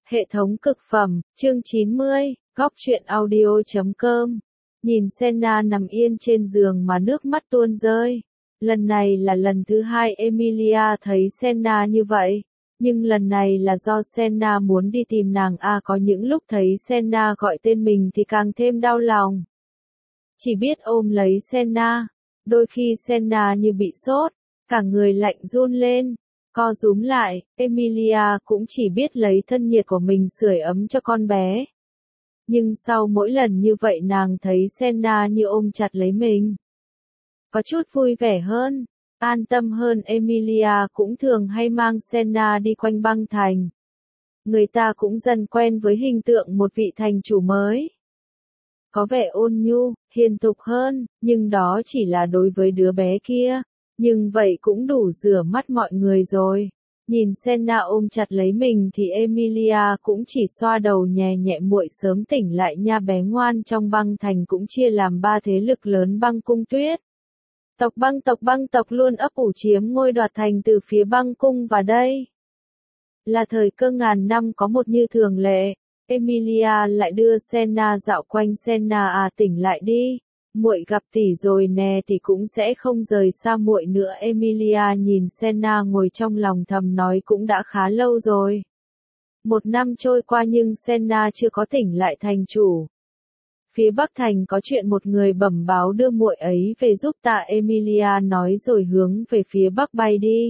Hệ thống cực phẩm, chương 90, góc truyện audio.com. Nhìn Senna nằm yên trên giường mà nước mắt tuôn rơi. Lần này là lần thứ hai Emilia thấy Senna như vậy. Nhưng lần này là do Senna muốn đi tìm nàng có những lúc thấy Senna gọi tên mình thì càng thêm đau lòng. Chỉ biết ôm lấy Senna. Đôi khi Senna như bị sốt, cả người lạnh run lên. Co rúm lại, Emilia cũng chỉ biết lấy thân nhiệt của mình sưởi ấm cho con bé. Nhưng sau mỗi lần như vậy nàng thấy Senna như ôm chặt lấy mình. Có chút vui vẻ hơn, an tâm hơn. Emilia cũng thường hay mang Senna đi quanh băng thành. Người ta cũng dần quen với hình tượng một vị thành chủ mới. Có vẻ ôn nhu, hiền thục hơn, nhưng đó chỉ là đối với đứa bé kia. Nhưng vậy cũng đủ rửa mắt mọi người rồi. Nhìn Senna ôm chặt lấy mình thì Emilia cũng chỉ xoa đầu nhẹ nhẹ, muội sớm tỉnh lại nha bé ngoan. Trong băng thành cũng chia làm 3 thế lực lớn: băng cung tuyết băng tộc luôn ấp ủ chiếm ngôi đoạt thành từ phía băng cung, và đây là thời cơ ngàn năm có một. Như thường lệ, Emilia lại đưa Senna dạo quanh. Senna tỉnh lại đi. Muội gặp tỷ rồi nè, tỷ cũng sẽ không rời xa muội nữa. Emilia nhìn Senna ngồi trong lòng thầm nói cũng đã khá lâu rồi. 1 năm trôi qua nhưng Senna chưa có tỉnh lại. Thành chủ phía Bắc thành có chuyện, một người bẩm báo đưa muội ấy về giúp ta. Emilia nói rồi hướng về phía Bắc bay đi.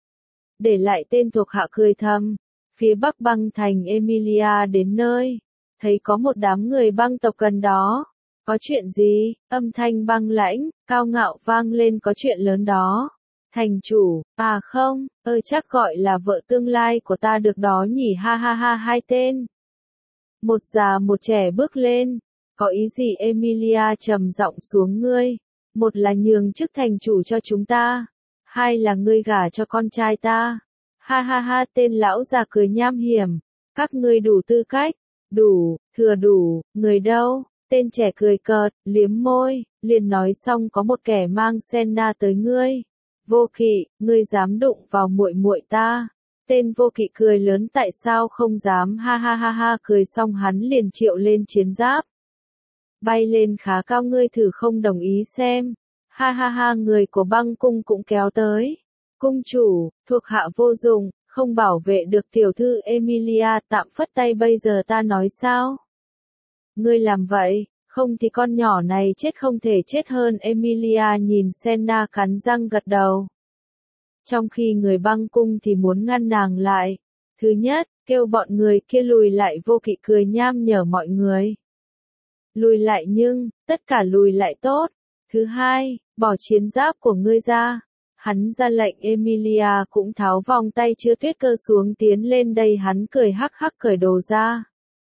Để lại tên thuộc hạ cười thầm. Phía Bắc băng thành, Emilia đến nơi, thấy có một đám người băng tộc gần đó. Có chuyện gì? Âm thanh băng lãnh, cao ngạo vang lên. Có chuyện lớn đó. Thành chủ, không, chắc gọi là vợ tương lai của ta được đó nhỉ. Ha ha ha. 2 tên, một già một trẻ bước lên. Có ý gì? Emilia trầm giọng xuống. Ngươi, một là nhường chức thành chủ cho chúng ta, 2 là ngươi gả cho con trai ta. Ha ha ha. Tên lão già cười nham hiểm. Các ngươi đủ tư cách, đủ, thừa đủ, người đâu? Tên trẻ cười cợt, liếm môi, liền nói xong. Có một kẻ mang Senna tới ngươi. Vô Kỵ, ngươi dám đụng vào muội muội ta? Tên Vô Kỵ cười lớn. Tại sao không dám? Ha ha ha ha. Cười xong hắn liền triệu lên chiến giáp, bay lên khá cao. Ngươi thử không đồng ý xem. Ha ha ha. Người của băng cung cũng kéo tới. Cung chủ, thuộc hạ vô dụng, không bảo vệ được tiểu thư. Emilia tạm phất tay. Bây giờ ta nói sao? Ngươi làm vậy, không thì con nhỏ này chết không thể chết hơn. Emilia nhìn Senna cắn răng gật đầu. Trong khi người băng cung thì muốn ngăn nàng lại. Thứ nhất, kêu bọn người kia lùi lại. Vô Kỵ cười nham nhở mọi người lùi lại, nhưng tất cả lùi lại tốt. Thứ hai, bỏ chiến giáp của ngươi ra. Hắn ra lệnh. Emilia cũng tháo vòng tay chứa tuyết cơ xuống, tiến lên đây. Hắn cười hắc hắc cởi đồ ra.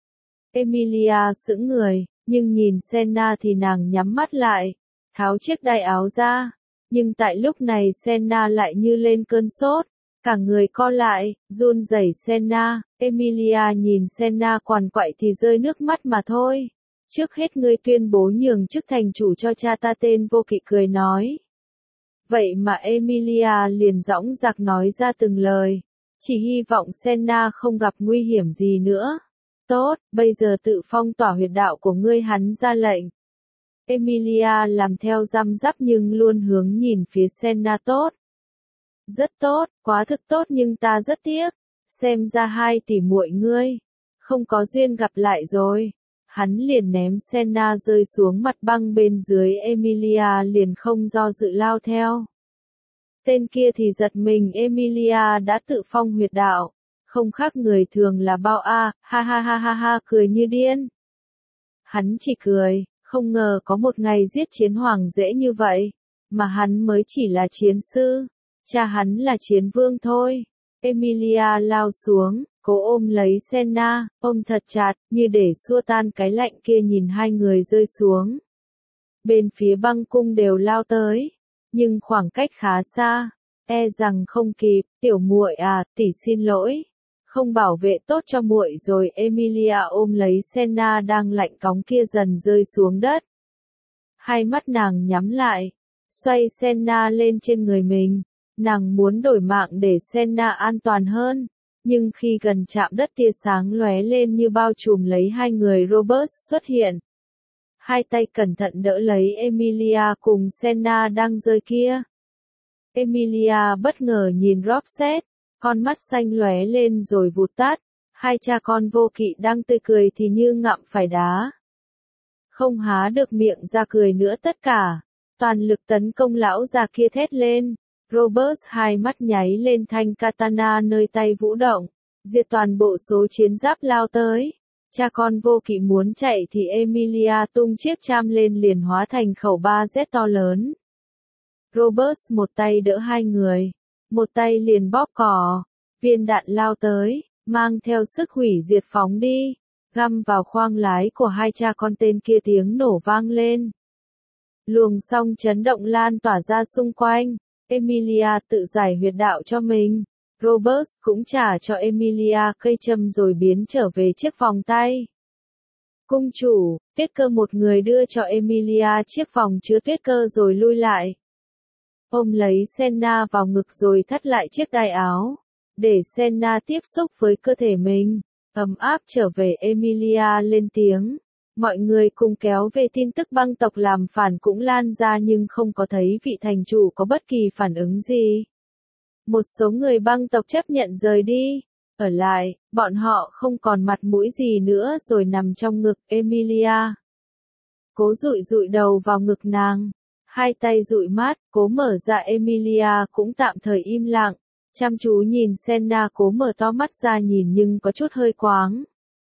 Emilia sững người, nhưng nhìn Senna thì nàng nhắm mắt lại, tháo chiếc đai áo ra. Nhưng tại lúc này Senna lại như lên cơn sốt, cả người co lại, run rẩy. Senna, Emilia nhìn Senna quằn quại thì rơi nước mắt mà thôi. Trước hết ngươi tuyên bố nhường chức thành chủ cho cha ta. Tên Vô Kỵ cười nói. Vậy mà Emilia liền dõng dạc nói ra từng lời. Chỉ hy vọng Senna không gặp nguy hiểm gì nữa. Tốt, bây giờ tự phong tỏa huyệt đạo của ngươi. Hắn ra lệnh. Emilia làm theo răm rắp nhưng luôn hướng nhìn phía Senna. Tốt, rất tốt, quá thực tốt, nhưng ta rất tiếc. Xem ra 2 tỷ muội ngươi không có duyên gặp lại rồi. Hắn liền ném Senna rơi xuống mặt băng bên dưới. Emilia liền không do dự lao theo. Tên kia thì giật mình. Emilia đã tự phong huyệt đạo, không khác người thường là bao. Ha ha ha ha ha. Cười như điên. Hắn chỉ cười, không ngờ có một ngày giết chiến hoàng dễ như vậy, mà hắn mới chỉ là chiến sư, cha hắn là chiến vương thôi. Emilia lao xuống, cố ôm lấy Senna, ôm thật chặt, như để xua tan cái lạnh kia. Nhìn 2 người rơi xuống, bên phía băng cung đều lao tới, nhưng khoảng cách khá xa, e rằng không kịp. Tiểu muội tỷ xin lỗi, không bảo vệ tốt cho muội rồi. Emilia ôm lấy Senna đang lạnh cóng kia dần rơi xuống đất. 2 mắt nàng nhắm lại, xoay Senna lên trên người mình. Nàng muốn đổi mạng để Senna an toàn hơn, Nhưng khi gần chạm đất tia sáng lóe lên như bao trùm lấy hai người Robert xuất hiện. Hai tay cẩn thận đỡ lấy Emilia cùng Senna đang rơi kia. Emilia bất ngờ nhìn Roxette, con mắt xanh lóe lên rồi vụt tắt. Hai cha con vô kỵ đang tươi cười thì như ngậm phải đá. Không há được miệng ra cười nữa tất cả. Toàn lực tấn công lão già kia thét lên. Robert hai mắt nháy lên thanh katana nơi tay vũ động. Diệt toàn bộ số chiến giáp lao tới. Cha con vô kỵ muốn chạy thì Emilia tung chiếc cham lên liền hóa thành khẩu 3Z to lớn. Robert một tay đỡ hai người. Một tay liền bóp cò. Viên đạn lao tới, mang theo sức hủy diệt phóng đi. Găm vào khoang lái của hai cha con tên kia tiếng nổ vang lên. Luồng song chấn động lan tỏa ra xung quanh. Emilia tự giải huyệt đạo cho mình. Robert cũng trả cho Emilia cây châm rồi biến trở về chiếc vòng tay. Cung chủ, tuyết cơ một người đưa cho Emilia chiếc vòng chứa tuyết cơ rồi lui lại. Ôm lấy Senna vào ngực rồi thắt lại chiếc đai áo. Để Senna tiếp xúc với cơ thể mình. Ấm áp trở về Emilia lên tiếng. Mọi người cùng kéo về tin tức băng tộc làm phản cũng lan ra nhưng không có thấy vị thành chủ có bất kỳ phản ứng gì. Một số người băng tộc chấp nhận rời đi. Ở lại, bọn họ không còn mặt mũi gì nữa rồi nằm trong ngực Emilia. Cố dụi dụi đầu vào ngực nàng. Hai tay dụi mắt, cố mở ra Emilia cũng tạm thời im lặng. Chăm chú nhìn Senna cố mở to mắt ra nhìn nhưng có chút hơi quáng.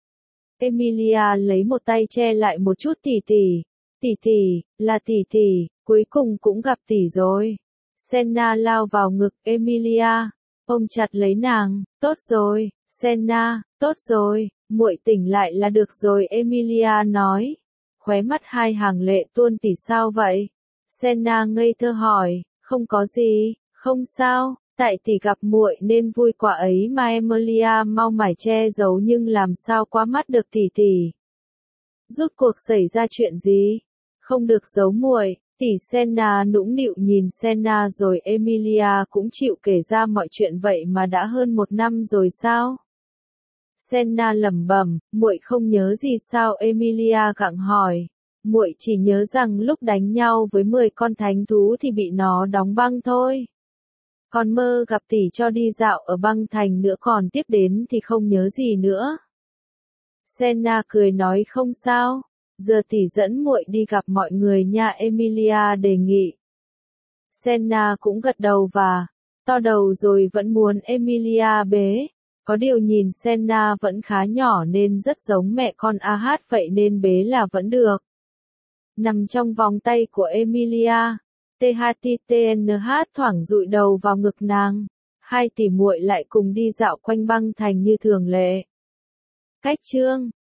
Emilia lấy một tay che lại một chút tỷ tỷ, là tỷ tỷ, cuối cùng cũng gặp tỷ rồi. Senna lao vào ngực Emilia, ôm chặt lấy nàng, tốt rồi, Senna, tốt rồi, muội tỉnh lại là được rồi Emilia nói. Khóe mắt hai hàng lệ tuôn tỉ sao vậy? Senna ngây thơ hỏi, không có gì, không sao. Tại tỷ gặp muội nên vui quả ấy mà Emilia mau mải che giấu nhưng làm sao qua mắt được tỷ tỷ. Rốt cuộc xảy ra chuyện gì? Không được giấu muội. Tỷ Senna nũng nịu nhìn Senna rồi Emilia cũng chịu kể ra mọi chuyện vậy mà đã hơn 1 năm rồi sao? Senna lẩm bẩm, muội không nhớ gì sao Emilia gặng hỏi. Muội chỉ nhớ rằng lúc đánh nhau với 10 con thánh thú thì bị nó đóng băng thôi. Còn mơ gặp tỷ cho đi dạo ở băng thành nữa còn tiếp đến thì không nhớ gì nữa. Senna cười nói không sao, giờ tỷ dẫn muội đi gặp mọi người nha Emilia đề nghị. Senna cũng gật đầu và to đầu rồi vẫn muốn Emilia bế. Có điều nhìn Senna vẫn khá nhỏ nên rất giống mẹ con AH vậy nên bế là vẫn được. Nằm trong vòng tay của Emilia. THTTNH thoảng dụi đầu vào ngực nàng. Hai tỷ muội lại cùng đi dạo quanh băng thành như thường lệ. Cách chương